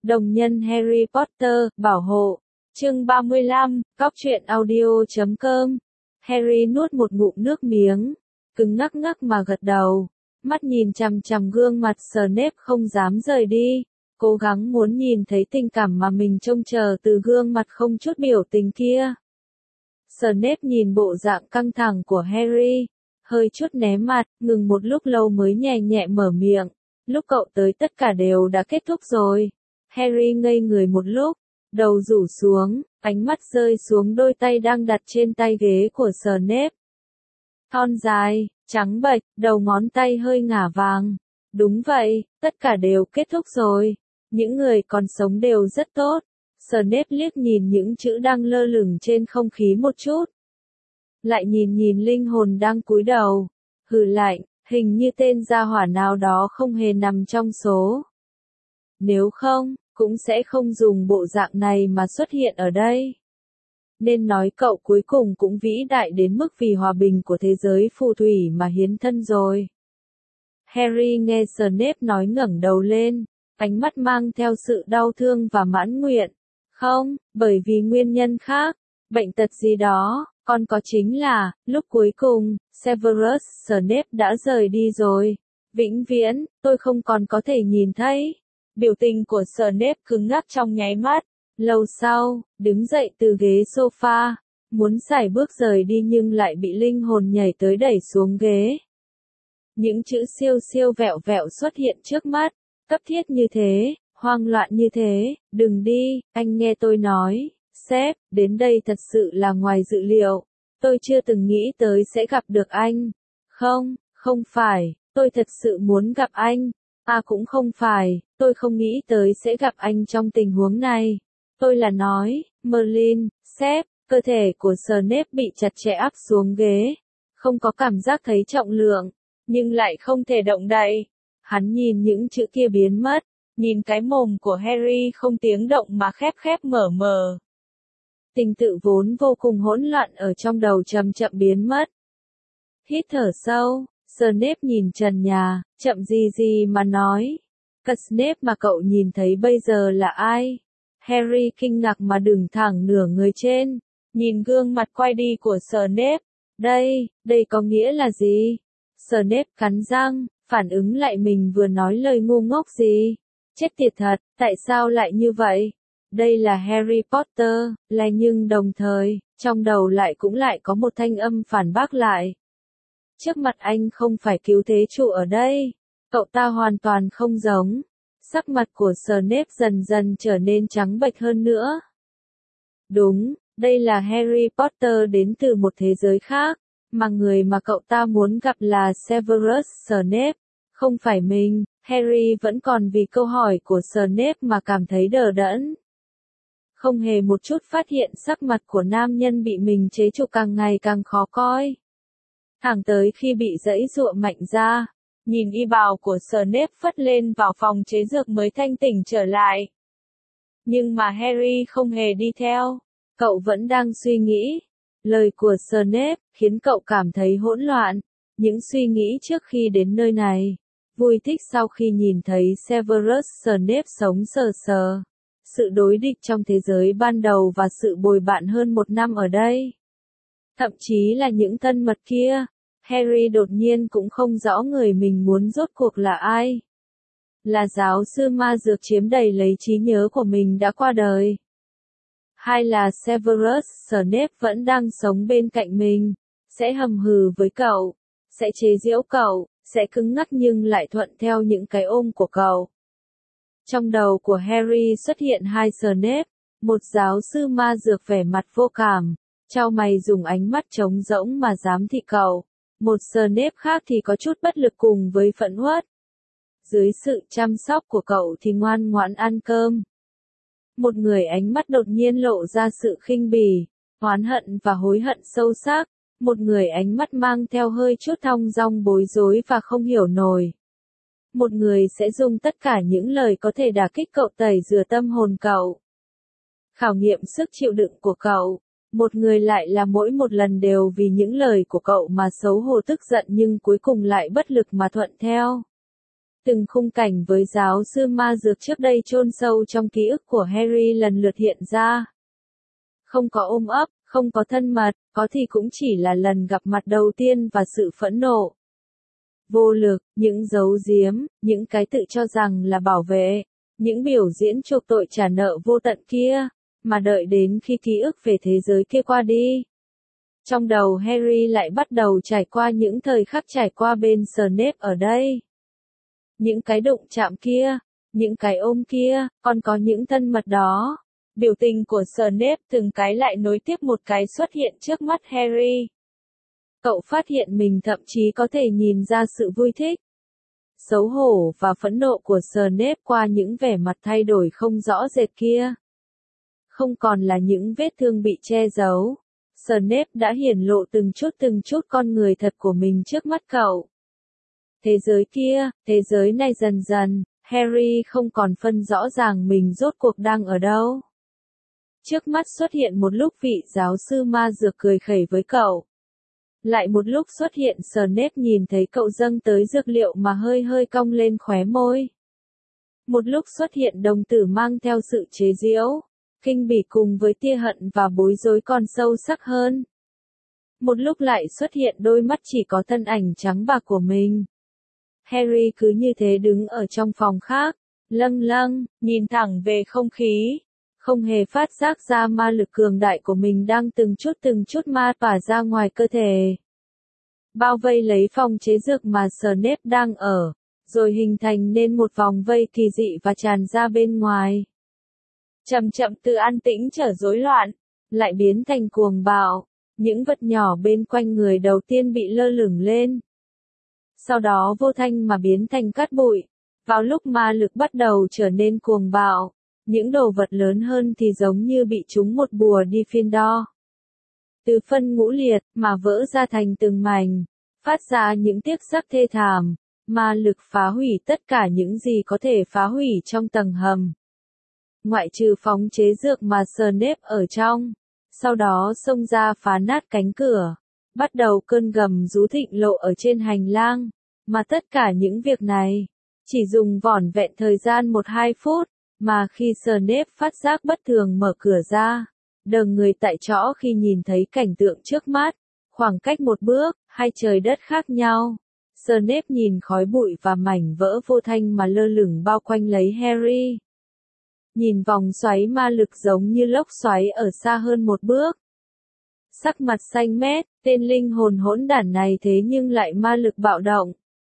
Đồng nhân Harry Potter, bảo hộ. Chương 35, cóc truyện audio.com. Harry nuốt một ngụm nước miếng, cứng ngắc ngắc mà gật đầu, mắt nhìn chằm chằm gương mặt Snape không dám rời đi, cố gắng muốn nhìn thấy tình cảm mà mình trông chờ từ gương mặt không chút biểu tình kia. Snape nhìn bộ dạng căng thẳng của Harry, hơi chút né mặt, ngừng một lúc lâu mới nhẹ nhẹ mở miệng. Lúc cậu tới tất cả đều đã kết thúc rồi. Harry ngây người một lúc, đầu rủ xuống, ánh mắt rơi xuống đôi tay đang đặt trên tay ghế của Snape. Thon dài, trắng bệch, đầu ngón tay hơi ngả vàng. Đúng vậy, tất cả đều kết thúc rồi. Những người còn sống đều rất tốt. Snape liếc nhìn những chữ đang lơ lửng trên không khí một chút. Lại nhìn nhìn linh hồn đang cúi đầu. Hừ lạnh, hình như tên gia hỏa nào đó không hề nằm trong số. Nếu không, cũng sẽ không dùng bộ dạng này mà xuất hiện ở đây. Nên nói cậu cuối cùng cũng vĩ đại đến mức vì hòa bình của thế giới phù thủy mà hiến thân rồi. Harry nghe Snape nói ngẩng đầu lên, ánh mắt mang theo sự đau thương và mãn nguyện. Không, bởi vì nguyên nhân khác, bệnh tật gì đó, còn có chính là, lúc cuối cùng, Severus Snape đã rời đi rồi. Vĩnh viễn, tôi không còn có thể nhìn thấy. Biểu tình của Snape cứng ngắc trong nháy mắt. Lâu sau, đứng dậy từ ghế sofa, muốn sải bước rời đi nhưng lại bị linh hồn nhảy tới đẩy xuống ghế. Những chữ siêu siêu vẹo vẹo xuất hiện trước mắt, cấp thiết như thế, hoang loạn như thế, đừng đi, anh nghe tôi nói, sếp, đến đây thật sự là ngoài dự liệu, tôi chưa từng nghĩ tới sẽ gặp được anh. Không, không phải, tôi thật sự muốn gặp anh. Cũng không phải, tôi không nghĩ tới sẽ gặp anh trong tình huống này. Tôi là nói, Merlin, sếp, cơ thể của Snape bị chặt chẽ áp xuống ghế. Không có cảm giác thấy trọng lượng, nhưng lại không thể động đậy. Hắn nhìn những chữ kia biến mất, nhìn cái mồm của Harry không tiếng động mà khép khép mở mở. Tình tự vốn vô cùng hỗn loạn ở trong đầu chậm chậm biến mất. Hít thở sâu, Snape nhìn trần nhà, chậm gì mà nói. Cật Snape mà cậu nhìn thấy bây giờ là ai? Harry kinh ngạc mà đứng thẳng nửa người trên, nhìn gương mặt quay đi của Snape. Đây có nghĩa là gì? Snape cắn răng, phản ứng lại mình vừa nói lời ngu ngốc gì. Chết tiệt thật, tại sao lại như vậy? Đây là Harry Potter, nhưng đồng thời, trong đầu lại có một thanh âm phản bác lại. Trước mặt anh không phải cứu thế chủ ở đây. Cậu ta hoàn toàn không giống. Sắc mặt của Snape dần dần trở nên trắng bệch hơn nữa. Đúng, đây là Harry Potter đến từ một thế giới khác, mà người mà cậu ta muốn gặp là Severus Snape, không phải mình. Harry vẫn còn vì câu hỏi của Snape mà cảm thấy đờ đẫn. Không hề một chút phát hiện sắc mặt của nam nhân bị mình chế trụ càng ngày càng khó coi. Thẳng tới khi bị giãy giụa mạnh ra, nhìn y bào của Snape phất lên vào phòng chế dược mới thanh tỉnh trở lại. Nhưng mà Harry không hề đi theo, cậu vẫn đang suy nghĩ. Lời của Snape khiến cậu cảm thấy hỗn loạn, những suy nghĩ trước khi đến nơi này, vui thích sau khi nhìn thấy Severus Snape sống sờ sờ, sự đối địch trong thế giới ban đầu và sự bồi bạn hơn 1 năm ở đây. Thậm chí là những thân mật kia. Harry đột nhiên cũng không rõ người mình muốn rốt cuộc là ai. Là giáo sư ma dược chiếm đầy lấy trí nhớ của mình đã qua đời. Hay là Severus Snape vẫn đang sống bên cạnh mình, sẽ hầm hừ với cậu, sẽ chế giễu cậu, sẽ cứng ngắc nhưng lại thuận theo những cái ôm của cậu. Trong đầu của Harry xuất hiện 2 Snape, một giáo sư ma dược vẻ mặt vô cảm, chau mày dùng ánh mắt trống rỗng mà giám thị cậu. Một Snape khác thì có chút bất lực cùng với phẫn uất. Dưới sự chăm sóc của cậu thì ngoan ngoãn ăn cơm. Một người ánh mắt đột nhiên lộ ra sự khinh bỉ, oán hận và hối hận sâu sắc. Một người ánh mắt mang theo hơi chút thong dong bối rối và không hiểu nổi. Một người sẽ dùng tất cả những lời có thể đả kích cậu tẩy rửa tâm hồn cậu. Khảo nghiệm sức chịu đựng của cậu. Một người lại là mỗi một lần đều vì những lời của cậu mà xấu hổ tức giận nhưng cuối cùng lại bất lực mà thuận theo. Từng khung cảnh với giáo sư ma dược trước đây chôn sâu trong ký ức của Harry lần lượt hiện ra. Không có ôm ấp, không có thân mật, có thì cũng chỉ là lần gặp mặt đầu tiên và sự phẫn nộ. Vô lực, những giấu giếm, những cái tự cho rằng là bảo vệ, những biểu diễn chuộc tội trả nợ vô tận kia, mà đợi đến khi ký ức về thế giới kia qua đi. Trong đầu Harry lại bắt đầu trải qua những thời khắc trải qua bên Snape ở đây. Những cái đụng chạm kia, những cái ôm kia, còn có những thân mật đó. Biểu tình của Snape từng cái lại nối tiếp một cái xuất hiện trước mắt Harry. Cậu phát hiện mình thậm chí có thể nhìn ra sự vui thích, xấu hổ và phẫn nộ của Snape qua những vẻ mặt thay đổi không rõ rệt kia. Không còn là những vết thương bị che giấu. Snape đã hiển lộ từng chút con người thật của mình trước mắt cậu. Thế giới kia, thế giới này dần dần, Harry không còn phân rõ ràng mình rốt cuộc đang ở đâu. Trước mắt xuất hiện một lúc vị giáo sư ma dược cười khẩy với cậu. Lại một lúc xuất hiện Snape nhìn thấy cậu dâng tới dược liệu mà hơi cong lên khóe môi. Một lúc xuất hiện đồng tử mang theo sự chế giễu, khinh bỉ cùng với tia hận và bối rối còn sâu sắc hơn. Một lúc lại xuất hiện đôi mắt chỉ có thân ảnh trắng bạc của mình. Harry cứ như thế đứng ở trong phòng khác, lâng lâng, nhìn thẳng về không khí, không hề phát giác ra ma lực cường đại của mình đang từng chút ma tỏa ra ngoài cơ thể. Bao vây lấy phòng chế dược mà Snape đang ở, rồi hình thành nên một vòng vây kỳ dị và tràn ra bên ngoài. Chậm chậm từ an tĩnh trở rối loạn, lại biến thành cuồng bạo, những vật nhỏ bên quanh người đầu tiên bị lơ lửng lên. Sau đó vô thanh mà biến thành cát bụi. Vào lúc ma lực bắt đầu trở nên cuồng bạo, những đồ vật lớn hơn thì giống như bị trúng một bùa đi phiên đo. Từ phân ngũ liệt mà vỡ ra thành từng mảnh, phát ra những tiếc sắc thê thảm, ma lực phá hủy tất cả những gì có thể phá hủy trong tầng hầm. Ngoại trừ phóng chế dược mà Snape ở trong, sau đó xông ra phá nát cánh cửa, bắt đầu cơn gầm rú thịnh lộ ở trên hành lang, mà tất cả những việc này chỉ dùng vỏn vẹn thời gian 1-2 phút, mà khi Snape phát giác bất thường mở cửa ra, đờ người tại chỗ khi nhìn thấy cảnh tượng trước mắt, khoảng cách một bước, hai trời đất khác nhau. Snape nhìn khói bụi và mảnh vỡ vô thanh mà lơ lửng bao quanh lấy Harry. Nhìn vòng xoáy ma lực giống như lốc xoáy ở xa hơn một bước. Sắc mặt xanh mét, tên linh hồn hỗn đản này thế nhưng lại ma lực bạo động.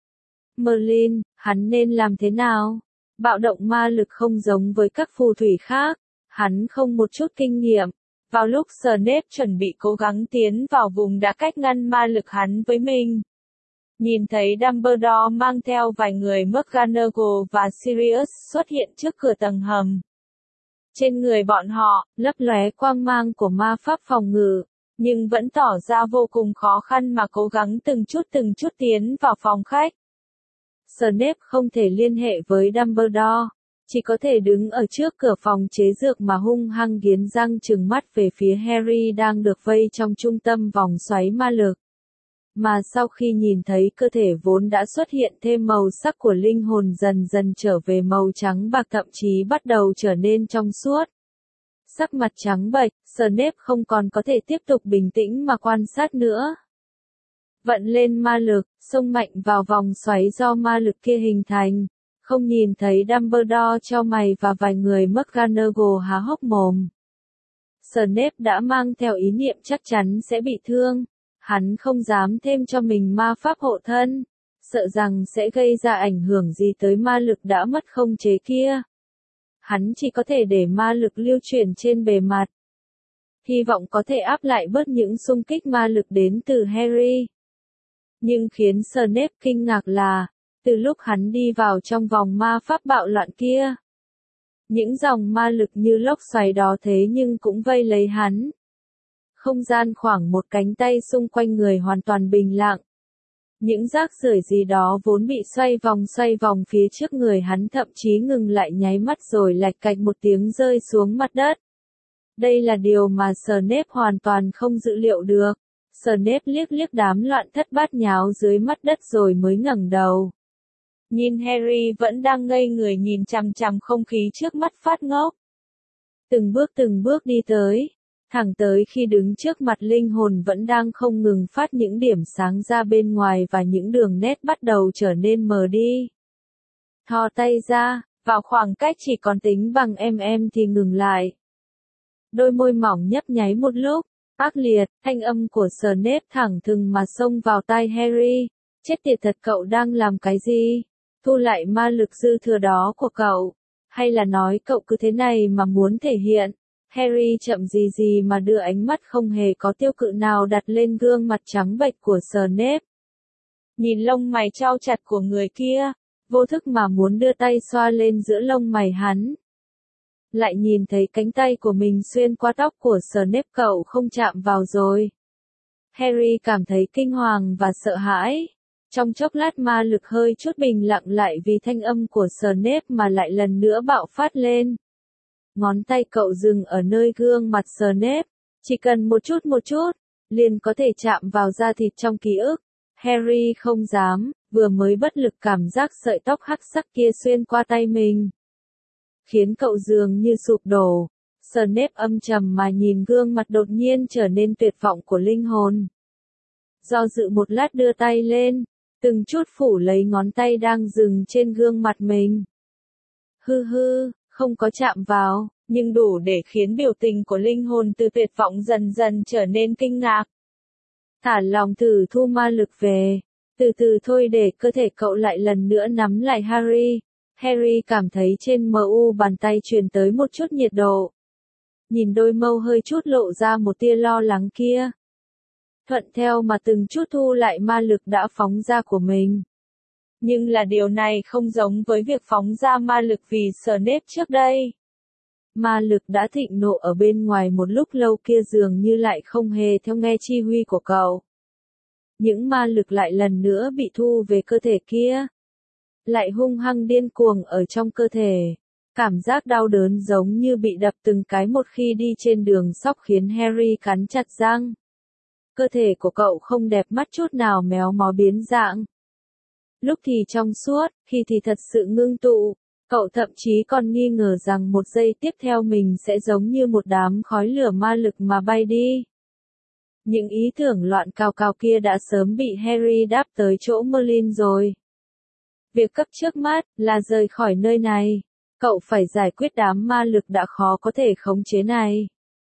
Merlin, hắn nên làm thế nào? Bạo động ma lực không giống với các phù thủy khác, hắn không một chút kinh nghiệm. Vào lúc Snape chuẩn bị cố gắng tiến vào vùng đã cách ngăn ma lực hắn với mình. Nhìn thấy Dumbledore mang theo vài người McGonagall và Sirius xuất hiện trước cửa tầng hầm. Trên người bọn họ, lấp lóe quang mang của ma pháp phòng ngự, nhưng vẫn tỏ ra vô cùng khó khăn mà cố gắng từng chút tiến vào phòng khách. Snape không thể liên hệ với Dumbledore, chỉ có thể đứng ở trước cửa phòng chế dược mà hung hăng nghiến răng trừng mắt về phía Harry đang được vây trong trung tâm vòng xoáy ma lực. Mà sau khi nhìn thấy cơ thể vốn đã xuất hiện thêm màu sắc của linh hồn dần dần trở về màu trắng bạc, thậm chí bắt đầu trở nên trong suốt. Sắc mặt trắng bệch, Snape không còn có thể tiếp tục bình tĩnh mà quan sát nữa. Vận lên ma lực, xông mạnh vào vòng xoáy do ma lực kia hình thành. Không nhìn thấy Dumbledore chau mày và vài người McGonagall há hốc mồm. Snape đã mang theo ý niệm chắc chắn sẽ bị thương. Hắn không dám thêm cho mình ma pháp hộ thân, sợ rằng sẽ gây ra ảnh hưởng gì tới ma lực đã mất không chế kia. Hắn chỉ có thể để ma lực lưu chuyển trên bề mặt. Hy vọng có thể áp lại bớt những xung kích ma lực đến từ Harry. Nhưng khiến Snape kinh ngạc là, từ lúc hắn đi vào trong vòng ma pháp bạo loạn kia, những dòng ma lực như lốc xoáy đó thế nhưng cũng vây lấy hắn. Không gian khoảng một cánh tay xung quanh người hoàn toàn bình lặng. Những rác rưởi gì đó vốn bị xoay vòng phía trước người hắn thậm chí ngừng lại nháy mắt rồi lạch cạch một tiếng rơi xuống mặt đất. Đây là điều mà Snape hoàn toàn không dự liệu được. Snape liếc đám loạn thất bát nháo dưới mặt đất rồi mới ngẩng đầu. Nhìn Harry vẫn đang ngây người nhìn chằm chằm không khí trước mắt phát ngốc. Từng bước đi tới, thẳng tới khi đứng trước mặt linh hồn vẫn đang không ngừng phát những điểm sáng ra bên ngoài và những đường nét bắt đầu trở nên mờ đi. Thò tay ra, vào khoảng cách chỉ còn tính bằng thì ngừng lại. Đôi môi mỏng nhấp nháy một lúc, ác liệt, thanh âm của Snape thẳng thừng mà xông vào tai Harry. Chết tiệt thật, cậu đang làm cái gì? Thu lại ma lực dư thừa đó của cậu. Hay là nói cậu cứ thế này mà muốn thể hiện? Harry chậm gì mà đưa ánh mắt không hề có tiêu cự nào đặt lên gương mặt trắng bệch của Snape. Nhìn lông mày chau chặt của người kia, vô thức mà muốn đưa tay xoa lên giữa lông mày hắn. Lại nhìn thấy cánh tay của mình xuyên qua tóc của Snape, cậu không chạm vào rồi. Harry cảm thấy kinh hoàng và sợ hãi. Trong chốc lát ma lực hơi chút bình lặng lại vì thanh âm của Snape mà lại lần nữa bạo phát lên. Ngón tay cậu dừng ở nơi gương mặt Snape, chỉ cần một chút, liền có thể chạm vào da thịt trong ký ức. Harry không dám, vừa mới bất lực cảm giác sợi tóc hắc sắc kia xuyên qua tay mình. Khiến cậu dường như sụp đổ. Snape âm trầm mà nhìn gương mặt đột nhiên trở nên tuyệt vọng của linh hồn. Do dự một lát đưa tay lên, từng chút phủ lấy ngón tay đang dừng trên gương mặt mình. Không có chạm vào, nhưng đủ để khiến biểu tình của linh hồn từ tuyệt vọng dần dần trở nên kinh ngạc. Thả lòng thử thu ma lực về, từ từ thôi để cơ thể cậu lại lần nữa nắm lại Harry. Harry cảm thấy trên mu bàn tay truyền tới một chút nhiệt độ. Nhìn đôi mâu hơi chút lộ ra một tia lo lắng kia. Thuận theo mà từng chút thu lại ma lực đã phóng ra của mình. Nhưng là điều này không giống với việc phóng ra ma lực vì Snape trước đây. Ma lực đã thịnh nộ ở bên ngoài một lúc lâu kia dường như lại không hề theo nghe chi huy của cậu. Những ma lực lại lần nữa bị thu về cơ thể kia. Lại hung hăng điên cuồng ở trong cơ thể. Cảm giác đau đớn giống như bị đập từng cái một khi đi trên đường sóc khiến Harry cắn chặt răng. Cơ thể của cậu không đẹp mắt chút nào, méo mó biến dạng. Lúc thì trong suốt, khi thì thật sự ngưng tụ. Cậu thậm chí còn nghi ngờ rằng một giây tiếp theo mình sẽ giống như một đám khói lửa ma lực mà bay đi. Những ý tưởng loạn cào cào kia đã sớm bị Harry đáp tới chỗ Merlin rồi. Việc cấp trước mắt là rời khỏi nơi này. Cậu phải giải quyết đám ma lực đã khó có thể khống chế này.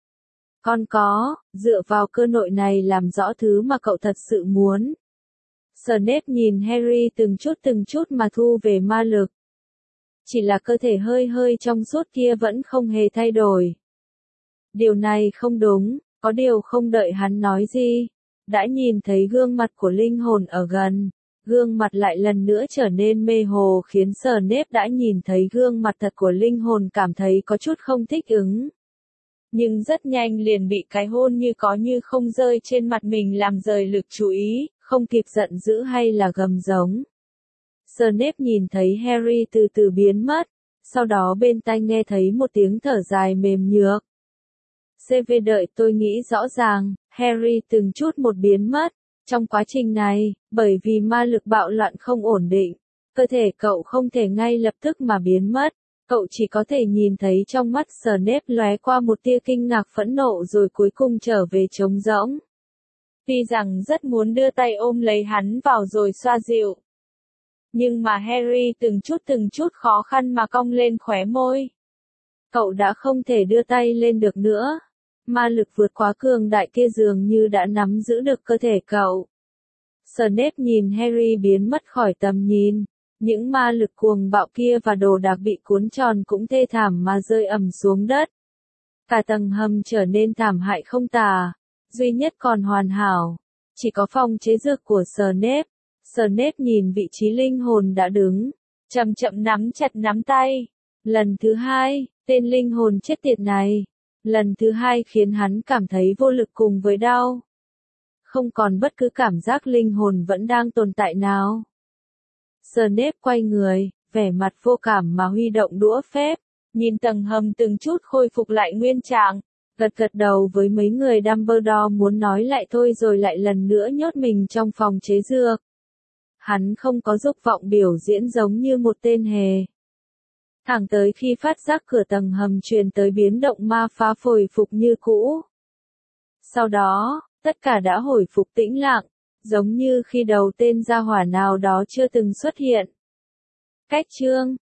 Còn có, dựa vào cơ nội này làm rõ thứ mà cậu thật sự muốn. Snape nhìn Harry từng chút mà thu về ma lực. Chỉ là cơ thể hơi trong suốt kia vẫn không hề thay đổi. Điều này không đúng, có điều không đợi hắn nói gì. Đã nhìn thấy gương mặt của linh hồn ở gần. Gương mặt lại lần nữa trở nên mê hồ khiến Snape đã nhìn thấy gương mặt thật của linh hồn cảm thấy có chút không thích ứng. Nhưng rất nhanh liền bị cái hôn như có như không rơi trên mặt mình làm rời lực chú ý, không kịp giận dữ hay là gầm giống. Snape nhìn thấy Harry từ từ biến mất, sau đó bên tai nghe thấy một tiếng thở dài mềm nhược. CV đợi tôi nghĩ rõ ràng, Harry từng chút một biến mất. Trong quá trình này, bởi vì ma lực bạo loạn không ổn định, cơ thể cậu không thể ngay lập tức mà biến mất. Cậu chỉ có thể nhìn thấy trong mắt Snape lóe qua một tia kinh ngạc phẫn nộ rồi cuối cùng trở về trống rỗng. Tuy rằng rất muốn đưa tay ôm lấy hắn vào rồi xoa dịu. Nhưng mà Harry từng chút khó khăn mà cong lên khóe môi. Cậu đã không thể đưa tay lên được nữa. Ma lực vượt quá cường đại kia dường như đã nắm giữ được cơ thể cậu. Snape nhìn Harry biến mất khỏi tầm nhìn. Những ma lực cuồng bạo kia và đồ đạc bị cuốn tròn cũng thê thảm mà rơi ầm xuống đất. Cả tầng hầm trở nên thảm hại không tả. Duy nhất còn hoàn hảo. Chỉ có phòng chế dược của Snape. Snape nhìn vị trí linh hồn đã đứng. Chậm chậm nắm chặt nắm tay. Lần thứ hai, tên linh hồn chết tiệt này. Lần thứ hai khiến hắn cảm thấy vô lực cùng với đau. Không còn bất cứ cảm giác linh hồn vẫn đang tồn tại nào. Snape quay người, vẻ mặt vô cảm mà huy động đũa phép, nhìn tầng hầm từng chút khôi phục lại nguyên trạng, gật đầu với mấy người Dumbledore muốn nói lại thôi rồi lại lần nữa nhốt mình trong phòng chế dược. hắn không có dục vọng biểu diễn giống như một tên hề. Thẳng tới khi phát giác cửa tầng hầm truyền tới biến động ma phá hồi phục như cũ. Sau đó, tất cả đã hồi phục tĩnh lặng, giống như khi đầu tên gia hỏa nào đó chưa từng xuất hiện. Cách chương